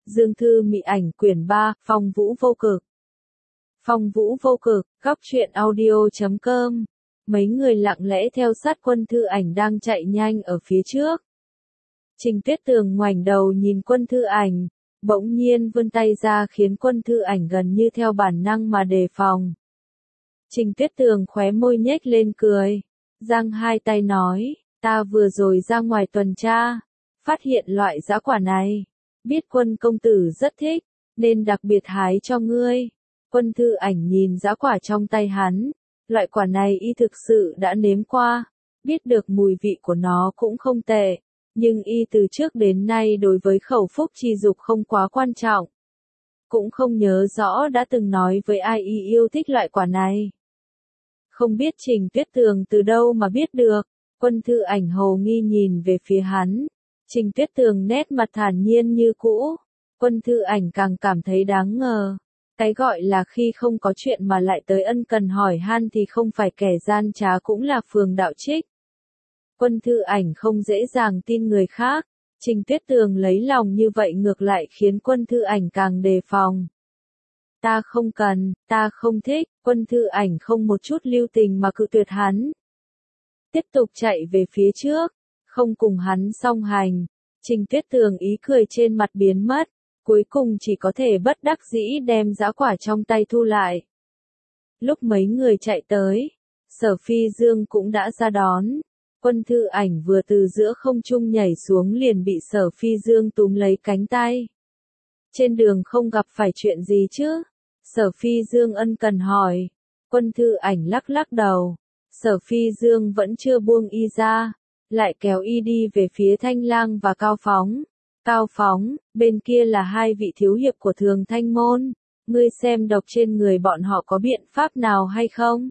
Dương Thư Mị Ảnh quyển 3, Phong Vũ Vô Cực. Phong Vũ Vô Cực, góc truyện audio.com. Mấy người lặng lẽ theo sát Quân Thư Ảnh đang chạy nhanh ở phía trước. Trình Tuyết Tường ngoảnh đầu nhìn Quân Thư Ảnh, bỗng nhiên vươn tay ra khiến Quân Thư Ảnh gần như theo bản năng mà đề phòng. Trình Tuyết Tường khóe môi nhếch lên cười, giang hai tay nói, ta vừa rồi ra ngoài tuần tra, phát hiện loại dã quả này, biết Quân công tử rất thích, nên đặc biệt hái cho ngươi. Quân Thư Ảnh nhìn dã quả trong tay hắn, loại quả này y thực sự đã nếm qua, biết được mùi vị của nó cũng không tệ, nhưng y từ trước đến nay đối với khẩu phúc chi dục không quá quan trọng. Cũng không nhớ rõ đã từng nói với ai y yêu thích loại quả này. Không biết Trình Tuyết Tường từ đâu mà biết được, Quân Thư Ảnh hồ nghi nhìn về phía hắn. Trình Tuyết Tường nét mặt thản nhiên như cũ, Quân Thư Ảnh càng cảm thấy đáng ngờ. Cái gọi là khi không có chuyện mà lại tới ân cần hỏi han thì không phải kẻ gian trá cũng là phường đạo trích. Quân Thư Ảnh không dễ dàng tin người khác, Trình Tuyết Tường lấy lòng như vậy ngược lại khiến Quân Thư Ảnh càng đề phòng. Ta không cần, ta không thích, Quân Thư Ảnh không một chút lưu tình mà cự tuyệt hắn. Tiếp tục chạy về phía trước, không cùng hắn song hành, Trình Tuyết Tường ý cười trên mặt biến mất, cuối cùng chỉ có thể bất đắc dĩ đem dã quả trong tay thu lại. Lúc mấy người chạy tới, Sở Phi Dương cũng đã ra đón. Quân Thư Ảnh vừa từ giữa không trung nhảy xuống liền bị Sở Phi Dương túm lấy cánh tay. Trên đường không gặp phải chuyện gì chứ? Sở Phi Dương ân cần hỏi. Quân Thư Ảnh lắc lắc đầu. Sở Phi Dương vẫn chưa buông y ra, lại kéo y đi về phía Thanh Lang và Cao Phóng. Cao Phóng, bên kia là hai vị thiếu hiệp của Thường Thanh Môn, ngươi xem độc trên người bọn họ có biện pháp nào hay không?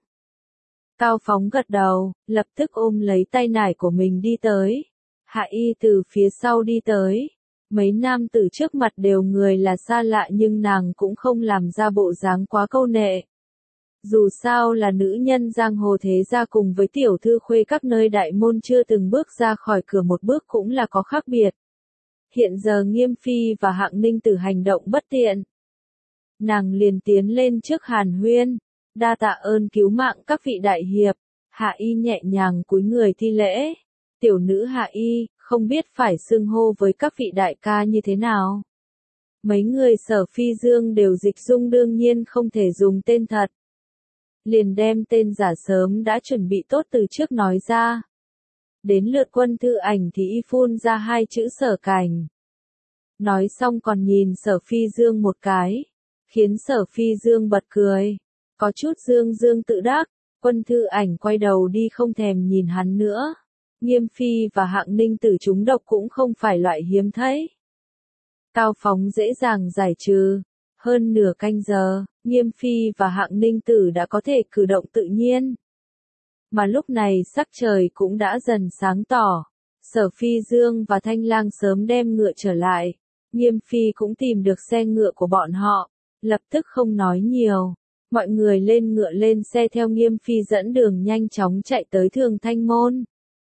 Cao Phóng gật đầu, lập tức ôm lấy tay nải của mình đi tới. Hạ Y từ phía sau đi tới. Mấy nam tử trước mặt đều người là xa lạ nhưng nàng cũng không làm ra bộ dáng quá câu nệ. Dù sao là nữ nhân giang hồ thế gia cùng với tiểu thư khuê các nơi đại môn chưa từng bước ra khỏi cửa một bước cũng là có khác biệt. Hiện giờ Nghiêm Phi và Hạng Ninh Tử hành động bất tiện. Nàng liền tiến lên trước Hàn Huyên, đa tạ ơn cứu mạng các vị đại hiệp. Hạ Y nhẹ nhàng cúi người thi lễ. Tiểu nữ Hạ Y, không biết phải xưng hô với các vị đại ca như thế nào. Mấy người Sở Phi Dương đều dịch dung đương nhiên không thể dùng tên thật. Liền đem tên giả sớm đã chuẩn bị tốt từ trước nói ra. Đến lượt Quân Thư Ảnh thì y phun ra hai chữ Sở Cảnh. Nói xong còn nhìn Sở Phi Dương một cái, khiến Sở Phi Dương bật cười. Có chút dương dương tự đắc, Quân Thư Ảnh quay đầu đi không thèm nhìn hắn nữa. Nghiêm Phi và Hạng Ninh Tử trúng độc cũng không phải loại hiếm thấy. Cao Phóng dễ dàng giải trừ. Hơn nửa canh giờ, Nghiêm Phi và Hạng Ninh Tử đã có thể cử động tự nhiên. Mà lúc này sắc trời cũng đã dần sáng tỏ. Sở Phi Dương và Thanh Lang sớm đem ngựa trở lại. Nghiêm Phi cũng tìm được xe ngựa của bọn họ. Lập tức không nói nhiều. Mọi người lên ngựa lên xe theo Nghiêm Phi dẫn đường nhanh chóng chạy tới Thường Thanh Môn.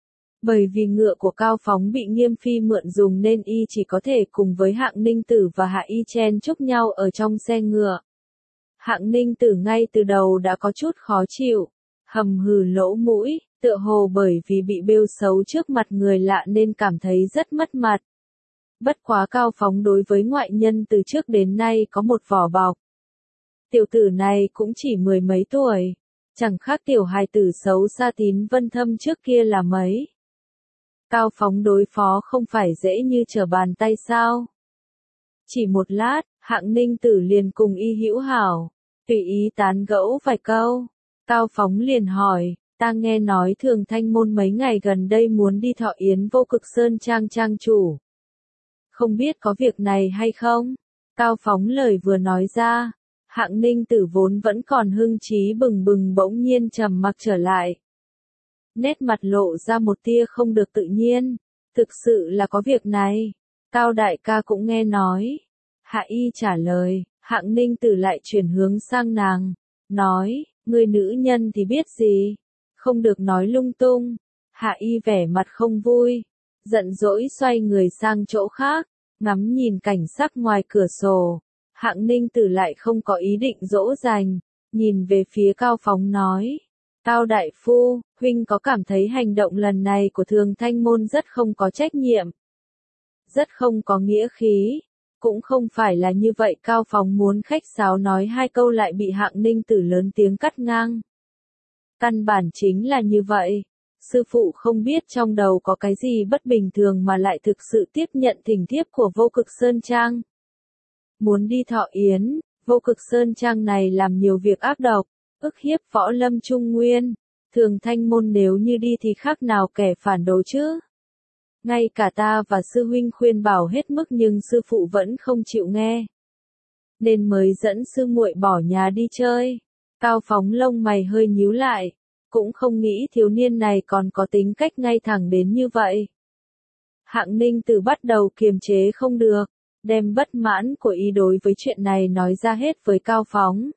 Bởi vì ngựa của Cao Phóng bị Nghiêm Phi mượn dùng nên y chỉ có thể cùng với Hạng Ninh Tử và Hạ Y chen chúc nhau ở trong xe ngựa. Hạng Ninh Tử ngay từ đầu đã có chút khó chịu, hầm hừ lỗ mũi, tựa hồ bởi vì bị bêu xấu trước mặt người lạ nên cảm thấy rất mất mặt. Bất quá Cao Phóng đối với ngoại nhân từ trước đến nay có một vỏ bọc. Tiểu tử này cũng chỉ mười mấy tuổi, chẳng khác tiểu hài tử xấu xa Tín Vân Thâm trước kia là mấy. Cao Phóng đối phó không phải dễ như trở bàn tay sao. Chỉ một lát, Hạng Ninh Tử liền cùng y hữu hảo, tùy ý tán gẫu vài câu. Cao Phóng liền hỏi, ta nghe nói Thường Thanh Môn mấy ngày gần đây muốn đi thọ yến Vô Cực Sơn trang trang chủ. Không biết có việc này hay không? Cao Phóng lời vừa nói ra, Hạng Ninh Tử vốn vẫn còn hưng trí bừng bừng bỗng nhiên trầm mặc trở lại. Nét mặt lộ ra một tia không được tự nhiên, thực sự là có việc này. Cao đại ca cũng nghe nói. Hạ Y trả lời, Hạng Ninh Tử lại chuyển hướng sang nàng, nói, người nữ nhân thì biết gì, không được nói lung tung. Hạ Y vẻ mặt không vui, giận dỗi xoay người sang chỗ khác. Ngắm nhìn cảnh sắc ngoài cửa sổ, Hạng Ninh Tử lại không có ý định dỗ dành, nhìn về phía Cao Phóng nói. Cao đại phu, huynh có cảm thấy hành động lần này của Thường Thanh Môn rất không có trách nhiệm, rất không có nghĩa khí, cũng không phải là như vậy. Cao Phóng muốn khách sáo nói hai câu lại bị Hạng Ninh Tử lớn tiếng cắt ngang. Căn bản chính là như vậy. Sư phụ không biết trong đầu có cái gì bất bình thường mà lại thực sự tiếp nhận thỉnh thiếp của Vô Cực Sơn Trang. Muốn đi thọ yến, Vô Cực Sơn Trang này làm nhiều việc ác độc, ức hiếp võ lâm Trung Nguyên. Thường Thanh Môn nếu như đi thì khác nào kẻ phản đồ chứ. Ngay cả ta và sư huynh khuyên bảo hết mức nhưng sư phụ vẫn không chịu nghe. Nên mới dẫn sư muội bỏ nhà đi chơi. Cao Phóng lông mày hơi nhíu lại, cũng không nghĩ thiếu niên này còn có tính cách ngay thẳng đến như vậy. Hạng Ninh Tử bắt đầu kiềm chế không được, đem bất mãn của y đối với chuyện này nói ra hết với Cao Phóng.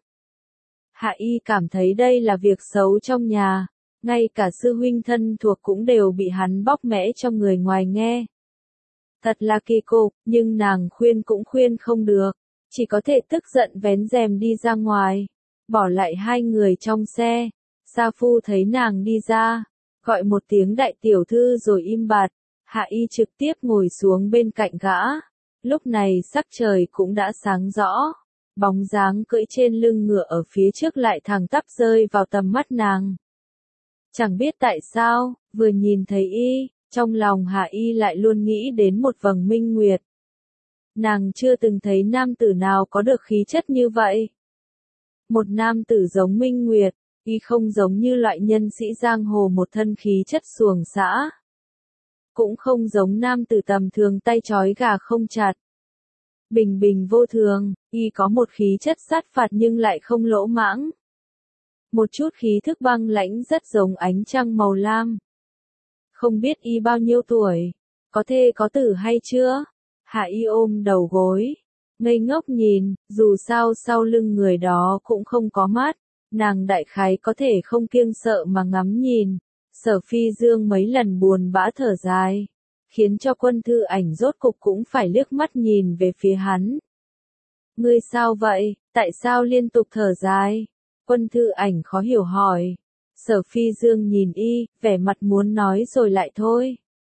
Hạ y cảm thấy đây là việc xấu trong nhà, ngay cả sư huynh thân thuộc cũng đều bị hắn bóc mẽ cho người ngoài nghe. Thật là kỳ cục, nhưng nàng khuyên cũng khuyên không được, chỉ có thể tức giận vén rèm đi ra ngoài, bỏ lại hai người trong xe. Sa Phu thấy nàng đi ra, gọi một tiếng đại tiểu thư rồi im bặt, Hạ y trực tiếp ngồi xuống bên cạnh gã. Lúc này sắc trời cũng đã sáng rõ, bóng dáng cưỡi trên lưng ngựa ở phía trước lại thẳng tắp rơi vào tầm mắt nàng. Chẳng biết tại sao, vừa nhìn thấy y, trong lòng Hạ y lại luôn nghĩ đến một vầng minh nguyệt. Nàng chưa từng thấy nam tử nào có được khí chất như vậy. Một nam tử giống minh nguyệt, y không giống như loại nhân sĩ giang hồ một thân khí chất xuồng xã. Cũng không giống nam tử tầm thường tay trói gà không chặt. Bình bình vô thường, y có một khí chất sát phạt nhưng lại không lỗ mãng. Một chút khí thức băng lãnh rất giống ánh trăng màu lam. Không biết y bao nhiêu tuổi, có thê có tử hay chưa? Hạ y ôm đầu gối, ngây ngốc nhìn, dù sao sau lưng người đó cũng không có mắt, nàng đại khái có thể không kiêng sợ mà ngắm nhìn. Sở Phi Dương mấy lần buồn bã thở dài, khiến cho Quân Thư Ảnh rốt cục cũng phải liếc mắt nhìn về phía hắn. Ngươi sao vậy, tại sao liên tục thở dài? Quân Thư Ảnh khó hiểu hỏi. Sở Phi Dương nhìn y, vẻ mặt muốn nói rồi lại thôi.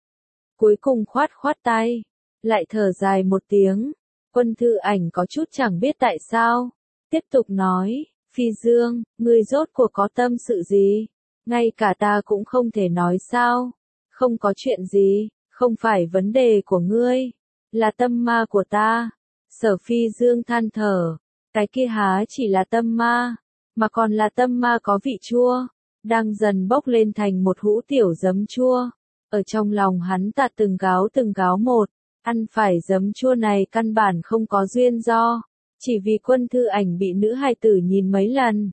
Cuối cùng khoát khoát tay, lại thở dài một tiếng. Quân Thư Ảnh có chút chẳng biết tại sao, tiếp tục nói, Phi Dương, ngươi rốt cuộc có tâm sự gì? Ngay cả ta cũng không thể nói sao? Không có chuyện gì, không phải vấn đề của ngươi, là tâm ma của ta. Sở Phi Dương than thở, cái kia há chỉ là tâm ma, mà còn là tâm ma có vị chua, đang dần bốc lên thành một hũ tiểu giấm chua. Ở trong lòng hắn ta từng gáo một, ăn phải giấm chua này căn bản không có duyên do, chỉ vì Quân Thư Ảnh bị nữ hài tử nhìn mấy lần.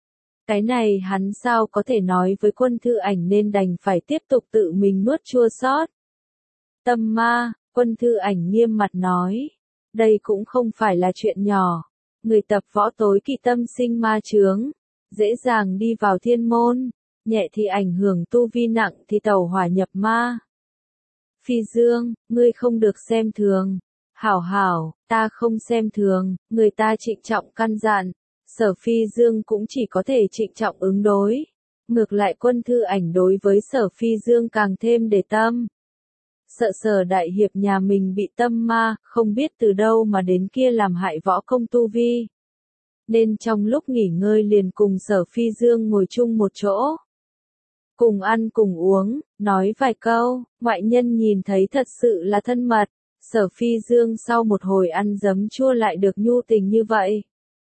Cái này hắn sao có thể nói với Quân Thư Ảnh nên đành phải tiếp tục tự mình nuốt chua xót. Tâm ma, Quân Thư Ảnh nghiêm mặt nói, đây cũng không phải là chuyện nhỏ. Người tập võ tối kỵ tâm sinh ma chướng, dễ dàng đi vào thiên môn, nhẹ thì ảnh hưởng tu vi, nặng thì tẩu hỏa nhập ma. Phi Dương, ngươi không được xem thường. Hảo hảo, ta không xem thường, người ta trịnh trọng căn dặn. Sở Phi Dương cũng chỉ có thể trịnh trọng ứng đối. Ngược lại Quân Thư Ảnh đối với Sở Phi Dương càng thêm để tâm. Sợ Sở đại hiệp nhà mình bị tâm ma, không biết từ đâu mà đến kia làm hại võ công tu vi. Nên trong lúc nghỉ ngơi liền cùng Sở Phi Dương ngồi chung một chỗ. Cùng ăn cùng uống, nói vài câu, ngoại nhân nhìn thấy thật sự là thân mật. Sở Phi Dương sau một hồi ăn giấm chua lại được nhu tình như vậy.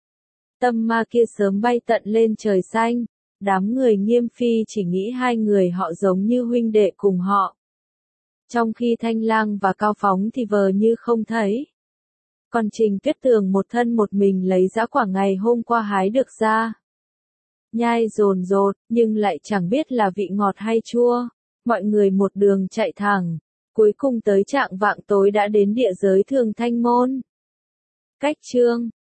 Tâm ma kia sớm bay tận lên trời xanh, đám người Nghiêm Phi chỉ nghĩ hai người họ giống như huynh đệ cùng họ. Trong khi Thanh Lang và Cao Phóng thì vờ như không thấy. Còn Trình Tuyết Tường một thân một mình lấy dã quả ngày hôm qua hái được ra. Nhai dồn dột, nhưng lại chẳng biết là vị ngọt hay chua. Mọi người một đường chạy thẳng, cuối cùng tới trạng vạng tối đã đến địa giới Thường Thanh Môn. Cách chương